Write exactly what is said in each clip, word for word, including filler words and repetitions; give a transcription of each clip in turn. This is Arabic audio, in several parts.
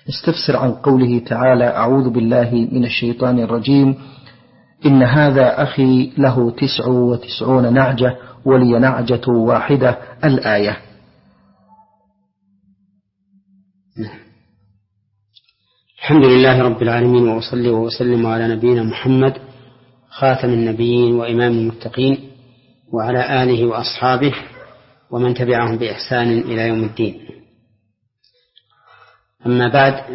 استفسر عن قوله تعالى: أعوذ بالله من الشيطان الرجيم، إن هذا أخي له تسع وتسعون نعجة ولي نعجة واحدة، الآية. الحمد لله رب العالمين، وأصلي وأسلم على نبينا محمد خاتم النبيين وإمام المتقين، وعلى آله وأصحابه ومن تبعهم بإحسان إلى يوم الدين. أما بعد،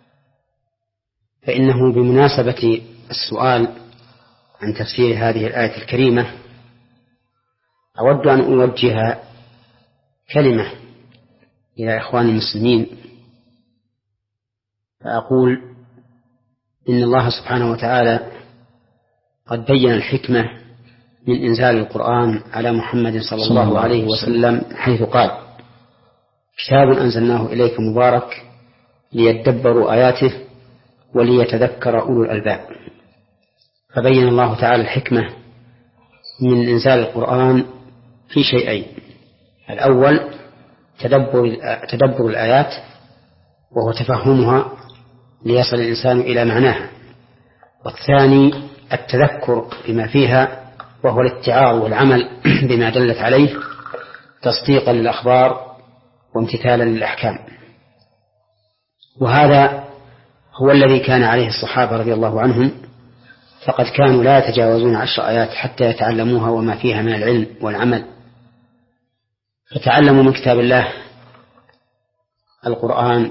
فإنه بمناسبة السؤال عن تفسير هذه الآية الكريمة أود أن أوجه كلمة إلى إخوان المسلمين، فأقول إن الله سبحانه وتعالى قد بين الحكمة من إنزال القرآن على محمد صلى الله عليه وسلم، حيث قال: كتاب أنزلناه إليك مبارك ليدبروا آياته وليتذكر أولو الألباب. فبين الله تعالى الحكمة من إنزال القرآن في شيئين: الأول تدبر, تدبر الآيات وهو تفهمها ليصل الإنسان إلى معناها، والثاني التذكر بما فيها وهو الاتعاظ والعمل بما دلت عليه تصديقا للأخبار وامتثالا للأحكام. وهذا هو الذي كان عليه الصحابة رضي الله عنهم، فقد كانوا لا يتجاوزون عشر آيات حتى يتعلموها وما فيها من العلم والعمل، فتعلموا من كتاب الله القرآن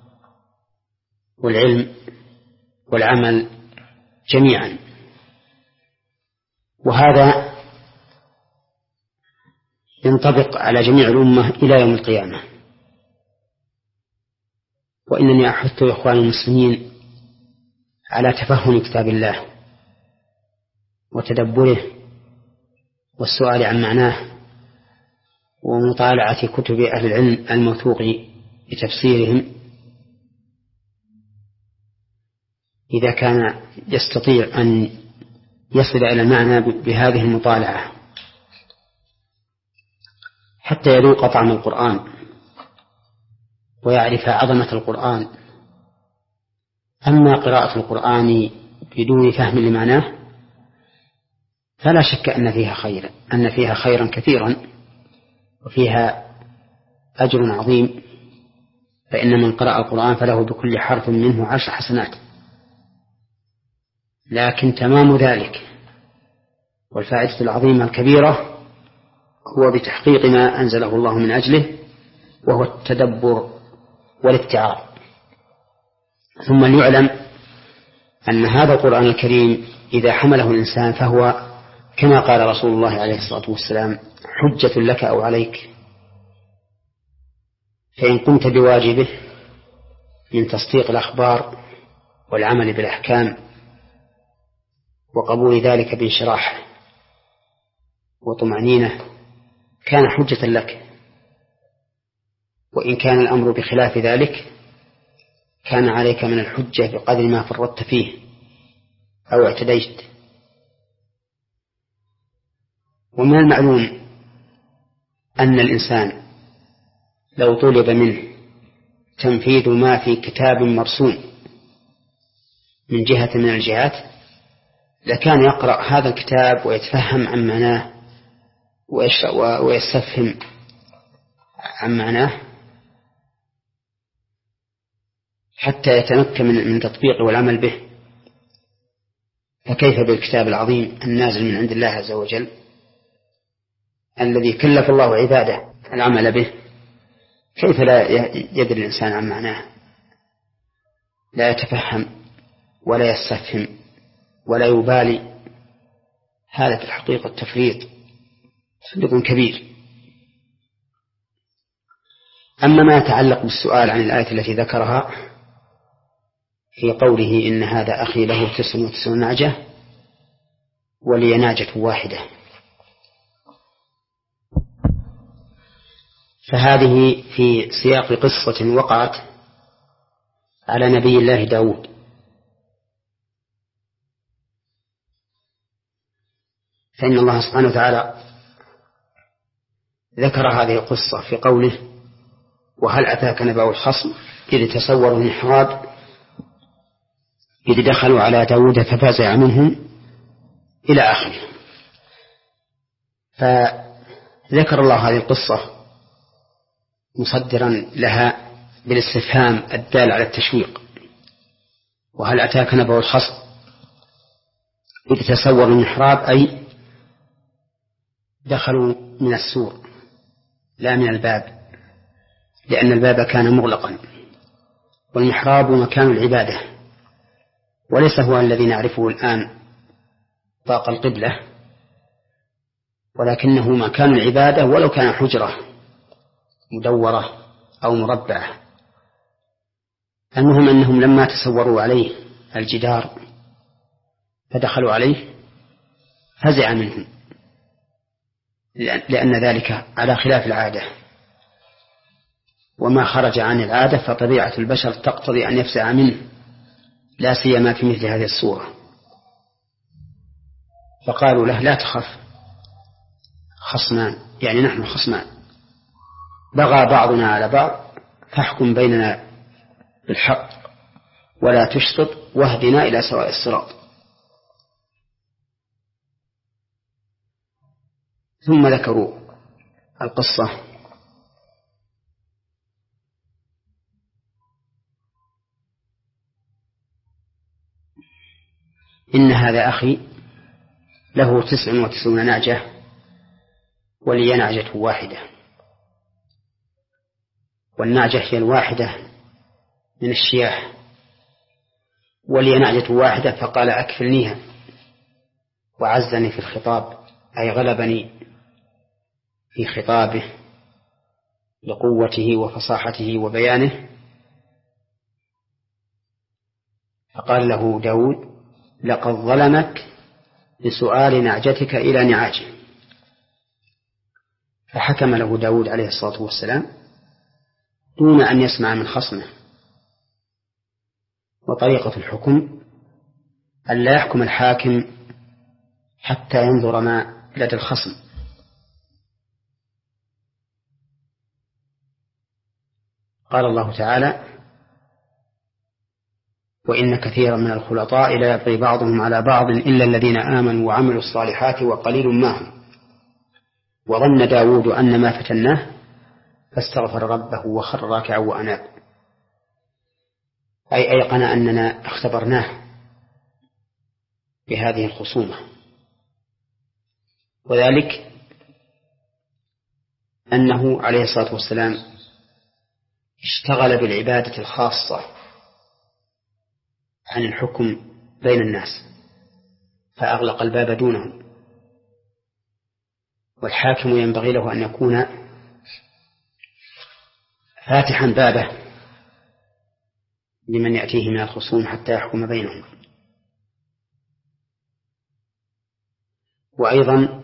والعلم والعمل جميعا. وهذا ينطبق على جميع الأمة إلى يوم القيامة. وإنني أحث إخوان المسلمين على تفهم كتاب الله وتدبره والسؤال عن معناه ومطالعة كتب أهل العلم الموثوق بتفسيرهم إذا كان يستطيع أن يصل إلى المعنى بهذه المطالعة حتى يذوق طعم القرآن ويعرف عظمة القرآن. أما قراءة القرآن بدون فهم لمعناه فلا شك أن فيها خيرا أن فيها خيرا كثيرا وفيها أجر عظيم، فإن من قرأ القرآن فله بكل حرف منه عشر حسنات. لكن تمام ذلك والفائدة العظيمة الكبيرة هو بتحقيق ما أنزله الله من أجله، وهو التدبر والاتعاظ. ثم ليعلم أن هذا القرآن الكريم إذا حمله الإنسان فهو كما قال رسول الله عليه الصلاة والسلام: حجة لك أو عليك. فإن قمت بواجبه من تصديق الأخبار والعمل بالأحكام وقبول ذلك بانشراح وطمأنينة كان حجة لك، وإن كان الأمر بخلاف ذلك كان عليك من الحجة بقدر ما فرطت فيه أو اعتديت. ومن المعلوم أن الإنسان لو طلب منه تنفيذ ما في كتاب مرسوم من جهة من الجهات لكان يقرأ هذا الكتاب ويتفهم عن معناه ويستفهم عن معناه حتى يتمكن من تطبيقه والعمل به. فكيف بالكتاب العظيم النازل من عند الله عز وجل الذي كلف الله عباده العمل به؟ كيف لا يدري الإنسان عن معناه، لا يتفهم ولا يستفهم ولا يبالي؟ هذا في الحقيقة تفريط تفريط كبير. أما ما يتعلق بالسؤال عن الآية التي ذكرها في قوله: إن هذا أخي له تسع وتسعون نعجة ولي نعجة واحدة، فهذه في سياق قصة وقعت على نبي الله داود. فإن الله سبحانه وتعالى ذكر هذه القصة في قوله: وهل أتاك نبأ الخصم إذ تصوروا المحراب إذ دخلوا على داود ففزع منهم إلى آخره. فذكر الله هذه القصة مصدرا لها بالاستفهام الدال على التشويق: وهل أتاك نبأ الخصم إذ تصوروا المحراب، أي دخلوا من السور لا من الباب، لأن الباب كان مغلقا، والمحراب مكان العبادة وليس هو الذي نعرفه الآن طاق القبلة، ولكنه مكان العبادة ولو كان حجرة مدورة أو مربعة. المهم أنهم لما تصوروا عليه الجدار فدخلوا عليه فزع منهم، لأن ذلك على خلاف العادة، وما خرج عن العادة فطبيعة البشر تقتضي أن يفزع منه، لا سيما في مثل هذه الصورة. فقالوا له: لا تخف، خصمان، يعني نحن خصمان، بغى بعضنا على بعض فاحكم بيننا بالحق ولا تشطط واهدنا إلى سواء الصراط. ثم ذكروا القصة إن هذا أخي له تسع وتسعون نعجة ولي نعجة واحدة، والنعجة هي الواحدة من الشياح، ولي نعجة واحدة، فقال: أكفلنيها، وعزني في الخطاب، أي غلبني في خطابه لقوته وفصاحته وبيانه. فقال له داود: لقد ظلمك بسؤال نعجتك إلى نعاجه. فحكم له داود عليه الصلاة والسلام دون أن يسمع من خصمه. وطريقة الحكم أن لا يحكم الحاكم حتى ينظر ما لدى الخصم. قال الله تعالى: وإن كثيرا من الخلطاء لا يبغي بعضهم على بعض إلا الذين آمنوا وعملوا الصالحات وقليل ما هم. وظن داود أن ما فتناه فاستغفر ربه وخر راكعا وأناب، أي أيقن أننا اختبرناه بهذه الخصومة، وذلك أنه عليه الصلاة والسلام اشتغل بالعبادة الخاصة عن الحكم بين الناس فأغلق الباب دونهم. والحاكم ينبغي له أن يكون فاتحا بابه لمن يأتيه من الخصوم حتى يحكم بينهم. وأيضا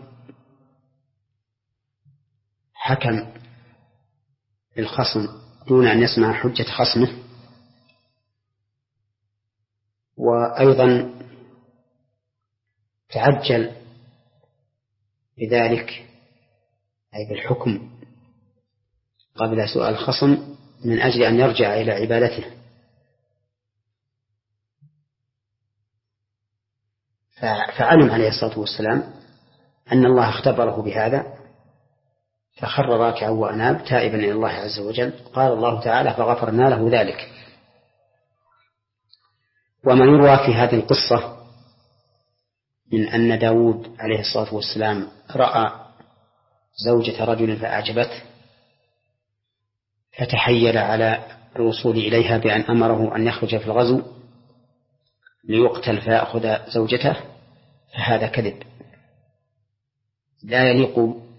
حكم الخصم دون أن يسمع حجة خصمه، وأيضا تعجل بذلك أي بالحكم قبل سؤال الخصم من أجل أن يرجع إلى عبادته. فعلم عليه الصلاة والسلام أن الله اختبره بهذا فخر راكعا وأناب تائبا إلى الله عز وجل. قال الله تعالى: فغفرنا له ذلك. وما يروى في هذه القصة من أن داود عليه الصلاة والسلام رأى زوجة رجل فأعجبته فتحيل على الوصول إليها بأن أمره أن يخرج في الغزو ليقتل فيأخذ زوجته، فهذا كذب لا يليق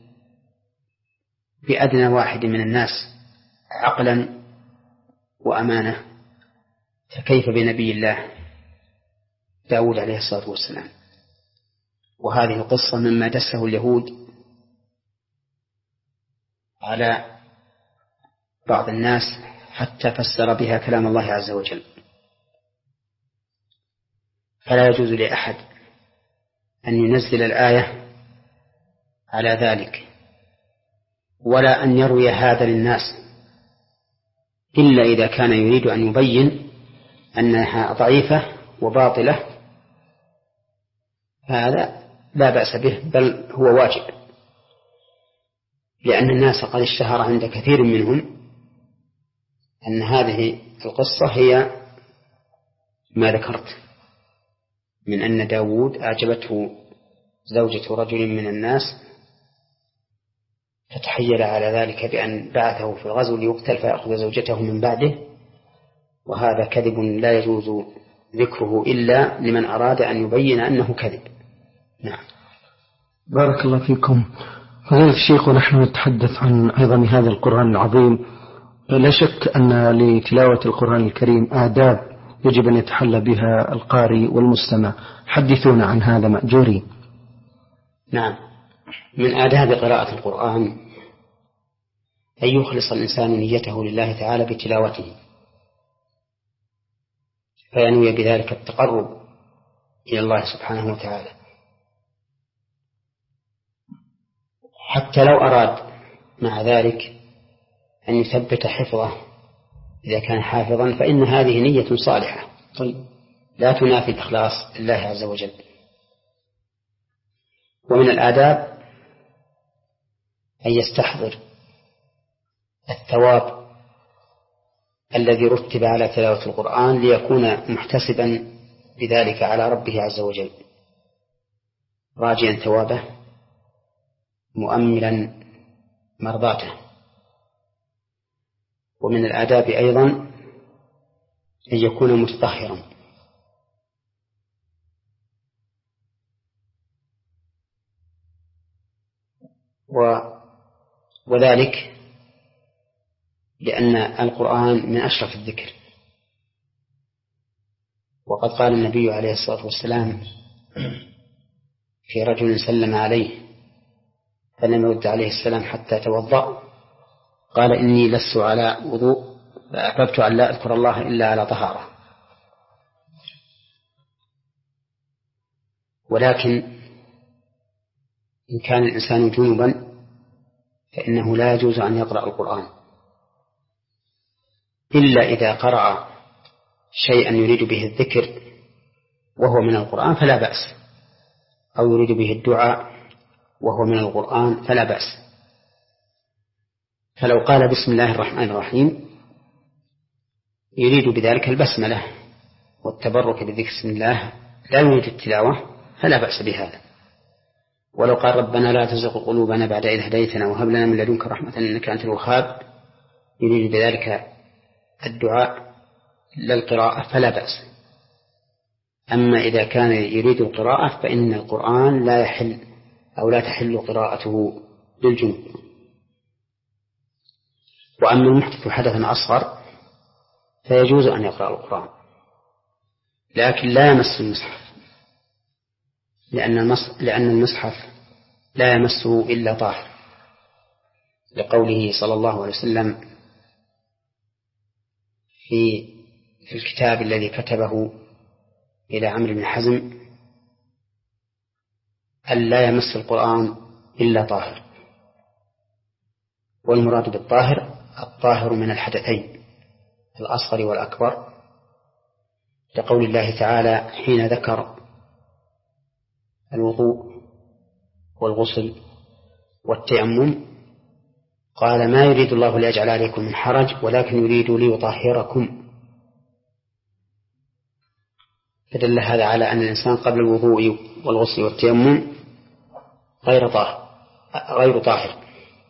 بأدنى واحد من الناس عقلا وأمانة، فكيف بنبي الله داود عليه الصلاة والسلام. وهذه القصة مما دسه اليهود على بعض الناس حتى فسر بها كلام الله عز وجل. فلا يجوز لأحد أن ينزل الآية على ذلك، ولا أن يروي هذا للناس إلا إذا كان يريد أن يبين أنها ضعيفة وباطلة، هذا لا بأس به، بل هو واجب، لأن الناس قد اشتهر عند كثير منهم أن هذه القصة هي ما ذكرت من أن داود أعجبته زوجة رجل من الناس فتحيل على ذلك بأن بعثه في الغزو ليقتل فيأخذ زوجته من بعده، وهذا كذب لا يجوز ذكره إلا لمن أراد أن يبين أنه كذب. نعم. بارك الله فيكم. فضيلة الشيخ، ونحن نتحدث عن عظم هذا القرآن العظيم، لا شك أن لتلاوة القرآن الكريم آداب يجب أن يتحلى بها القارئ والمستمع، حدثونا عن هذا مأجورين. نعم، من آداب قراءة القرآن أن يخلص الإنسان نيته لله تعالى بتلاوته، فينوي بذلك التقرب إلى الله سبحانه وتعالى، حتى لو أراد مع ذلك أن يثبت حفظه إذا كان حافظا، فإن هذه نية صالحة طيب لا تنافي الإخلاص لله عز وجل. ومن الآداب أن يستحضر الثواب الذي رتب على تلاوة القرآن ليكون محتسبا بذلك على ربه عز وجل، راجيا ثوابه مؤملا مرضاته. ومن الآداب أيضا أن يكون متطهرا، وذلك لأن القرآن من أشرف الذكر، وقد قال النبي عليه الصلاة والسلام في رجل سلم عليه فلم يرد عليه السلام حتى توضأ، قال إني لست على وضوء فأحببت أن لا أذكر الله إلا على طهارة. ولكن إن كان الإنسان جنبا فإنه لا يجوز أن يقرأ القرآن إلا إذا قرأ شيئا يريد به الذكر وهو من القرآن فلا بأس، أو يريد به الدعاء وهو من القرآن فلا بأس. فلو قال بسم الله الرحمن الرحيم يريد بذلك البسملة والتبرك بذكر اسم الله لا يريد التلاوة فلا بأس بهذا. ولو قال ربنا لا تزغ قلوبنا بعد إذ هديتنا وهب لنا من لدنك رحمة إنك أنت الوهاب يريد بذلك الدعاء لا القراءة فلا بأس. أما إذا كان يريد القراءة فإن القرآن لا يحل أو لا تحل قراءته للجنوب. وأما المحدث حدثا أصغر فيجوز أن يقرأ القرآن لكن لا يمس المصحف، لأن المصحف لا يمسه إلا طاهر، لقوله صلى الله عليه وسلم في في الكتاب الذي كتبه إلى عمرو بن حزم ألا يمس القرآن إلا طاهر. والمراد بالطاهر الطاهر من الحدثين الأصغر والأكبر، لقول الله تعالى حين ذكر الوضوء والغسل والتيمم قال ما يريد الله ليجعل عليكم من حرج ولكن يريد ليطهركم، فدل هذا على أن الإنسان قبل الوضوء والغسل والتيمم غير طاهر غير طاهر.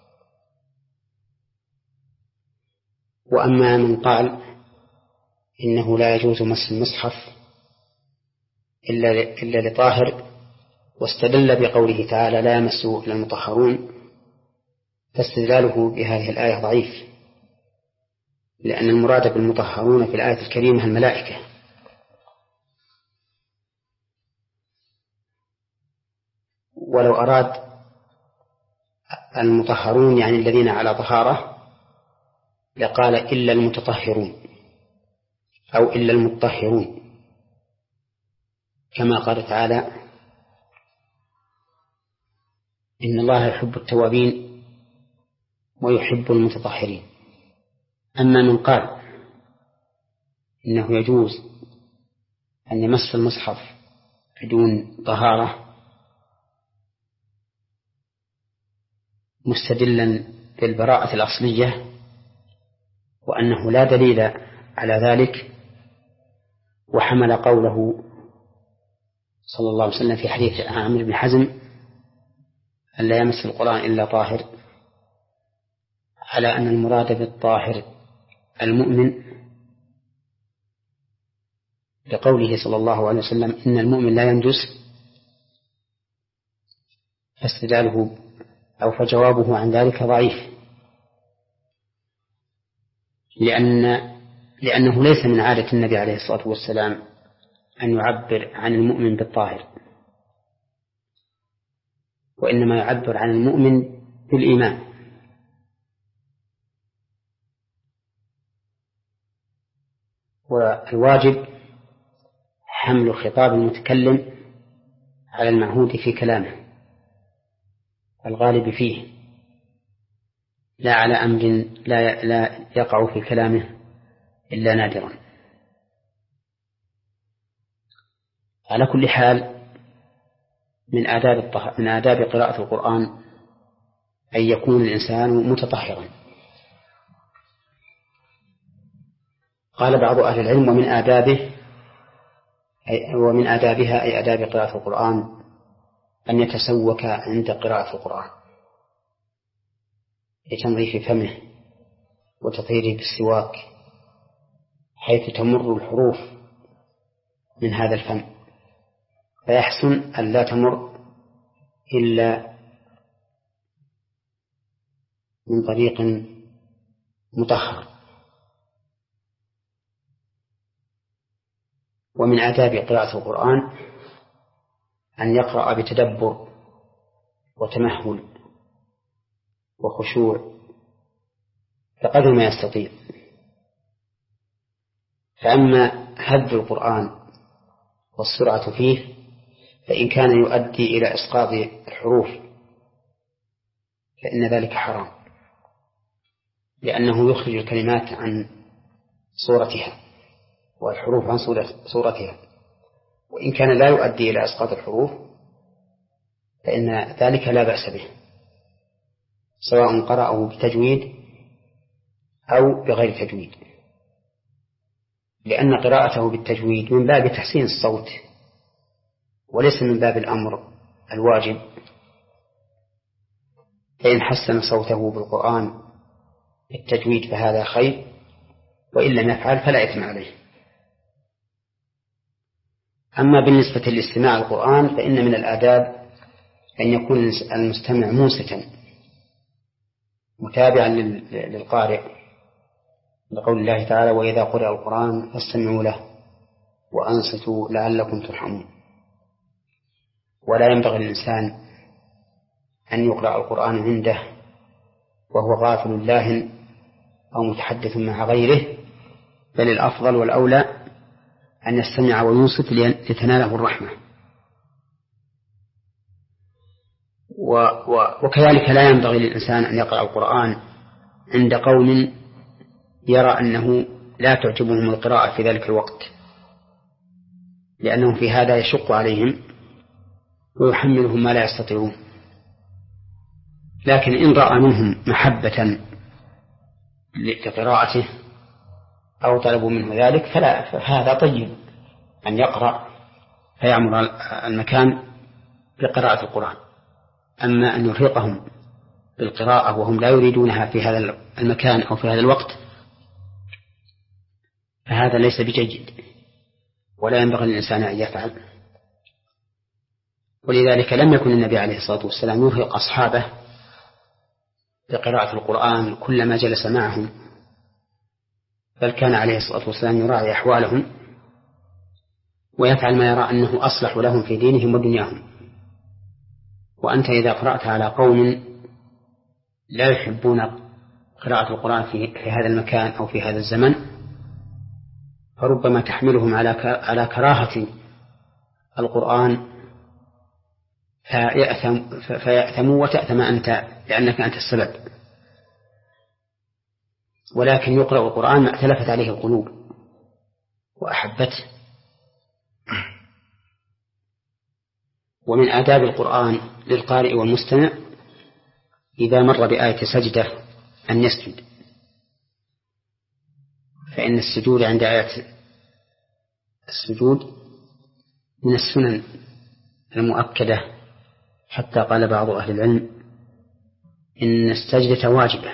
وأما من قال إنه لا يجوز مس المصحف إلا إلا لطاهر واستدل بقوله تعالى لا يمسه إلا المطهرون، فاستدلاله بهذه الآية ضعيف، لأن المراد بالمطهرون في الآية الكريمة الملائكة، ولو أراد المطهرون يعني الذين على طهارة لقال إلا المتطهرون أو إلا المطهرون، كما قال تعالى إن الله يحب التوابين ويحب المتطهرين. أما من قال إنه يجوز أن يمس المصحف بدون طهارة مستدلا بالبراءة الأصلية وأنه لا دليل على ذلك، وحمل قوله صلى الله عليه وسلم في حديث عامر بن حزم أن لا يمس القرآن إلا طاهر على أن المراد بالطاهر المؤمن، لقوله صلى الله عليه وسلم إن المؤمن لا ينجس، فاستدلاله أو فجوابه عن ذلك ضعيف، لأن لأنه ليس من عادة النبي عليه الصلاة والسلام أن يعبر عن المؤمن بالطاهر، وإنما يعبر عن المؤمن بالإيمان. والواجب حمل خطاب المتكلم على المعهود في كلامه الغالب فيه، لا على أمر لا, لا يقع في كلامه إلا نادرا. على كل حال من آداب من آداب قراءة القرآن أن يكون الإنسان متطهرا. قال بعض أهل العلم ومن آدابه أي ومن آدابها أي آداب قراءة القرآن أن يتسوك عند قراءة القرآن لتنظيف فمه وتطهيره بالسواك، حيث تمر الحروف من هذا الفم، فيحسن أن لا تمر إلا من طريق مطهر. ومن آداب قراءة القرآن أن يقرأ بتدبر وتمهل وخشوع بقدر ما يستطيع. فأما هذ القرآن والسرعة فيه فإن كان يؤدي إلى إسقاط الحروف فإن ذلك حرام، لأنه يخرج الكلمات عن صورتها والحروف عن صورتها. وإن كان لا يؤدي إلى إسقاط الحروف فإن ذلك لا بأس به، سواء قرأه بتجويد أو بغير تجويد، لأن قراءته بالتجويد من باب تحسين الصوت وليس من باب الأمر الواجب. فإن حسن صوته بالقرآن بالتجويد فهذا خير، وإن لم يفعل فلا إثم عليه. أما بالنسبة لاستماع القرآن فإن من الآداب أن يكون المستمع منصتا متابعا للقارئ، لقول الله تعالى وإذا قرأ القرآن فاستمعوا له وأنصتوا لعلكم ترحمون. ولا ينبغي للإنسان أن يقرأ القرآن عنده وهو غافل لاهٍ أو متحدث مع غيره، بل الأفضل والأولى أن يستمع وينصت لتناله الرحمة. و و وكذلك لا ينبغي للإنسان أن يقرأ القرآن عند قوم يرى أنه لا تعجبهم القراءة في ذلك الوقت، لأنه في هذا يشق عليهم ويحملهم ما لا يستطيعون. لكن إن رأى منهم محبة لقراءته أو طلبوا منه ذلك فلا، فهذا طيب أن يقرأ فيعمر المكان بقراءة القرآن. أما أن يرهقهم بالقراءة وهم لا يريدونها في هذا المكان أو في هذا الوقت فهذا ليس بجيد، ولا ينبغي للإنسان أن يفعل. ولذلك لم يكن النبي عليه الصلاة والسلام يرهق أصحابه بقراءة القرآن كلما جلس معهم، بل كان عليه الصلاة والسلام يراعي أحوالهم ويفعل ما يرى أنه أصلح لهم في دينهم ودنياهم. وأنت إذا قرأت على قوم لا يحبون قراءة القرآن في هذا المكان أو في هذا الزمن فربما تحملهم على على كراهة القرآن فيأثموا وتأثم أنت لأنك أنت السبب. ولكن يقرأ القرآن ما ائتلفت عليه القلوب وأحبته. ومن آداب القرآن للقارئ والمستمع إذا مر بآية سجدة أن يسجد، فإن السجود عند آية السجود من السنن المؤكدة، حتى قال بعض أهل العلم إن السجدة واجبة،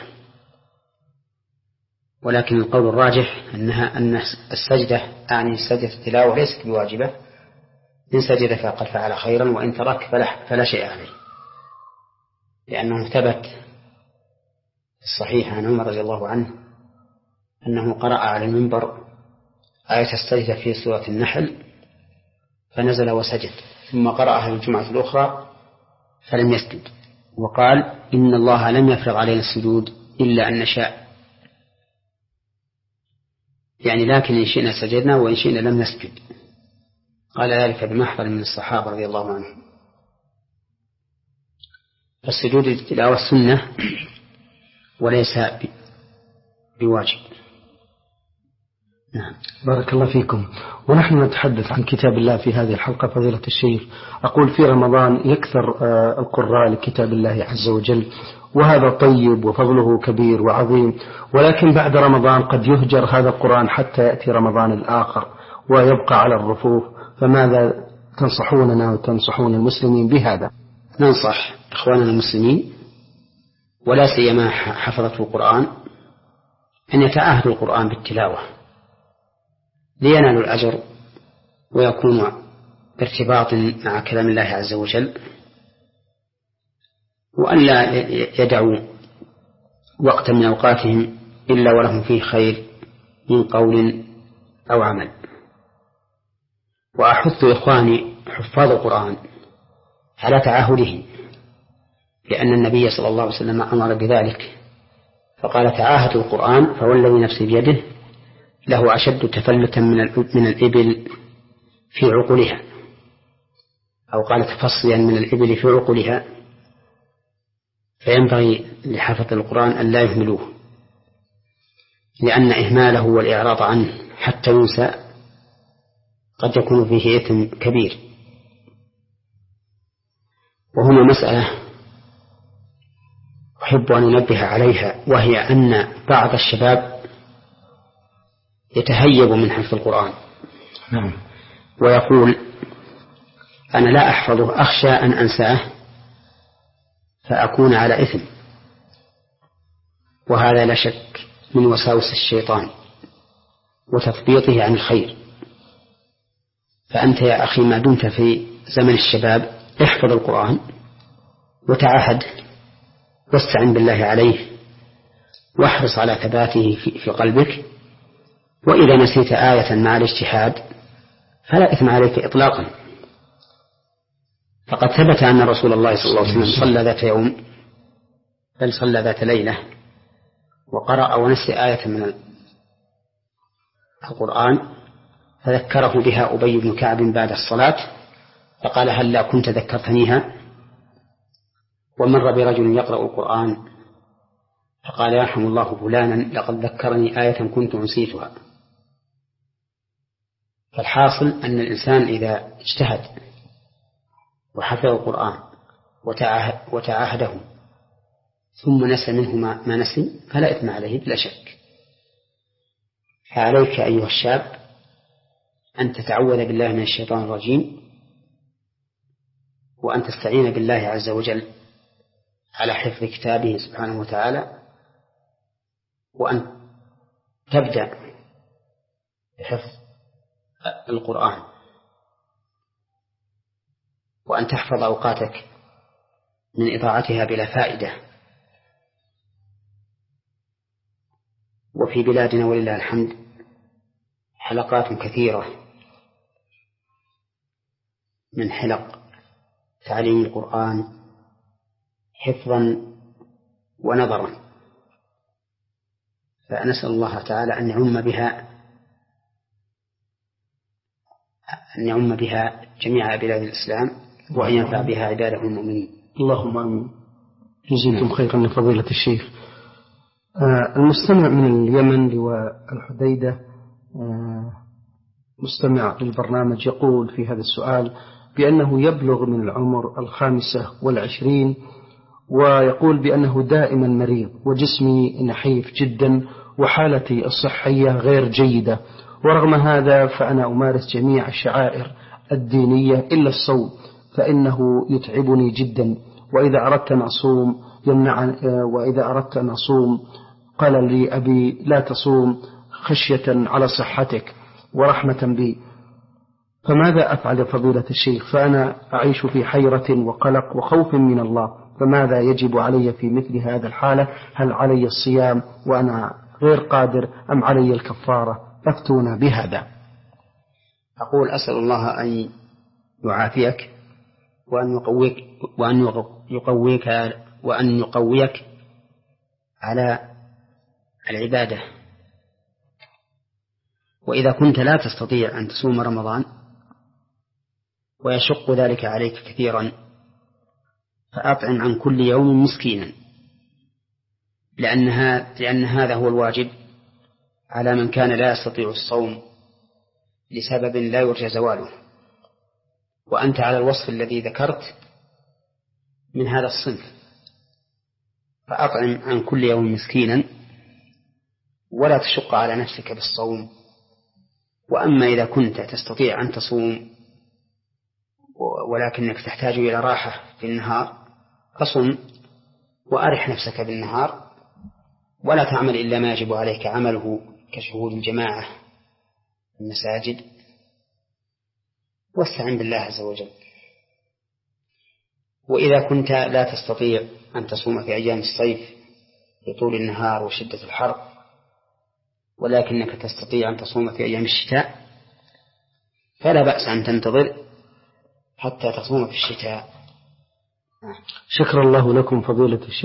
ولكن القول الراجح أنها أن السجدة أعني سجدة التلاوة ليست بواجبة، إن سجد فقد فعل خيرا، وإن ترك فلا, فلا شيء عليه، لأنه ثبت الصحيح عن عمر رضي الله عنه أنه قرأ على المنبر آية السجدة في سورة النحل فنزل وسجد، ثم قرأها الجمعة الأخرى فلم يسجد، وقال إن الله لم يفرض علينا السجود إلا أن نشاء، يعني لكن إن شئنا سجدنا وإن شئنا لم نسجد. قال ذلك بمحضر من الصحابة رضي الله عنهم. فالسجود للتلاوة سنة وليس بواجب. نعم. بارك الله فيكم. ونحن نتحدث عن كتاب الله في هذه الحلقة فضيلة الشيخ، أقول في رمضان يكثر القراء لكتاب الله عز وجل، وهذا طيب وفضله كبير وعظيم، ولكن بعد رمضان قد يهجر هذا القرآن حتى يأتي رمضان الآخر ويبقى على الرفوف، فماذا تنصحوننا وتنصحون المسلمين بهذا؟ ننصح إخواننا المسلمين ولا سيما حفظة القرآن أن يتعاهدوا القرآن بالتلاوة لينالوا الأجر ويكونوا بارتباط مع كلام الله عز وجل، وأن لا يدعوا وقتا من أوقاتهم إلا ولهم فيه خير من قول أو عمل. وأحث إخواني حفاظ القرآن على تعاهده، لأن النبي صلى الله عليه وسلم أمر بذلك فقال تعاهدوا القرآن فوالذي نفسي بيده له أشد تفلتا من الإبل في عقلها، أو قال تفصيا من الإبل في عقلها، فينبغي لحفظ القرآن أن لا يهملوه، لأن إهماله والإعراض عنه حتى ينسى قد يكون فيه إثم كبير. وهنا مسألة أحب أن أنبه عليها، وهي أن بعض الشباب يتهيب من حفظ القرآن نعم. ويقول أنا لا أحفظه أخشى أن أنساه فأكون على إثم، وهذا لا شك من وساوس الشيطان وتثبيطه عن الخير. فأنت يا أخي ما دمت في زمن الشباب احفظ القرآن وتعاهد واستعن بالله عليه واحرص على ثباته في قلبك، وإذا نسيت آية مع الاجتهاد فلا إثم عليك إطلاقا، فقد ثبت أن رسول الله صلى الله عليه وسلم صلى ذات يوم بل صلى ذات ليلة وقرأ ونسي آية من القرآن فذكره بها أبي بن كعب بعد الصلاة فقال هل لا كنت ذكرتنيها؟ ومر برجل يقرأ القرآن فقال يرحم الله فلانا لقد ذكرني آية كنت نسيتها. فالحاصل أن الإنسان إذا اجتهد وحفظ القرآن وتعاهد وتعاهده ثم نسى منه ما نسي فلا إثم عليه بلا شك. فعليك أيها الشاب أن تتعوذ بالله من الشيطان الرجيم، وأن تستعين بالله عز وجل على حفظ كتابه سبحانه وتعالى، وأن تبدأ بحفظ القرآن، وأن تحفظ أوقاتك من إضاعتها بلا فائدة. وفي بلادنا ولله الحمد حلقات كثيرة من حلق تعليم القرآن حفظا ونظرا، فنسأل الله تعالى أن يعم بها أن يعم بها جميع بلاد الإسلام وأن ينفع بها عباده المؤمنين. اللهم آمين. جزيكم خيرا فضيلة الشيخ. المستمع من اليمن لواء الحديدة مستمع للبرنامج يقول في هذا السؤال بأنه يبلغ من العمر الخامسة والعشرين، ويقول بأنه دائما مريض وجسمي نحيف جدا وحالتي الصحية غير جيدة، ورغم هذا فأنا أمارس جميع الشعائر الدينية إلا الصوم فإنه يتعبني جدا، وإذا أردت أن أصوم يمنع وإذا أردت أن أصوم قال لي أبي لا تصوم خشية على صحتك ورحمة بي، فماذا أفعل فضيلة الشيخ؟ فأنا أعيش في حيرة وقلق وخوف من الله، فماذا يجب علي في مثل هذا الحالة؟ هل علي الصيام وأنا غير قادر أم علي الكفارة؟ أفتونا بهذا. أقول أسأل الله أن يعافيك وأن يقويك وأن يقويك وأن يقويك على العبادة. وإذا كنت لا تستطيع أن تصوم رمضان ويشق ذلك عليك كثيرا فأطعم عن كل يوم مسكينا، لأنها لأن هذا هو الواجب على من كان لا يستطيع الصوم لسبب لا يرجى زواله، وأنت على الوصف الذي ذكرت من هذا الصنف، فأطعم عن كل يوم مسكينا ولا تشق على نفسك بالصوم. وأما إذا كنت تستطيع أن تصوم ولكنك تحتاج إلى راحة في النهار فصم وأرح نفسك بالنهار، ولا تعمل إلا ما يجب عليك عمله كشهود الجماعة في المساجد، واستعن بالله عز وجل. وإذا كنت لا تستطيع أن تصوم في أيام الصيف لطول النهار وشدة الحر ولكنك تستطيع أن تصوم في أيام الشتاء فلا بأس أن تنتظر حتى تصوم في الشتاء. شكر الله لكم فضيلة الشيخ.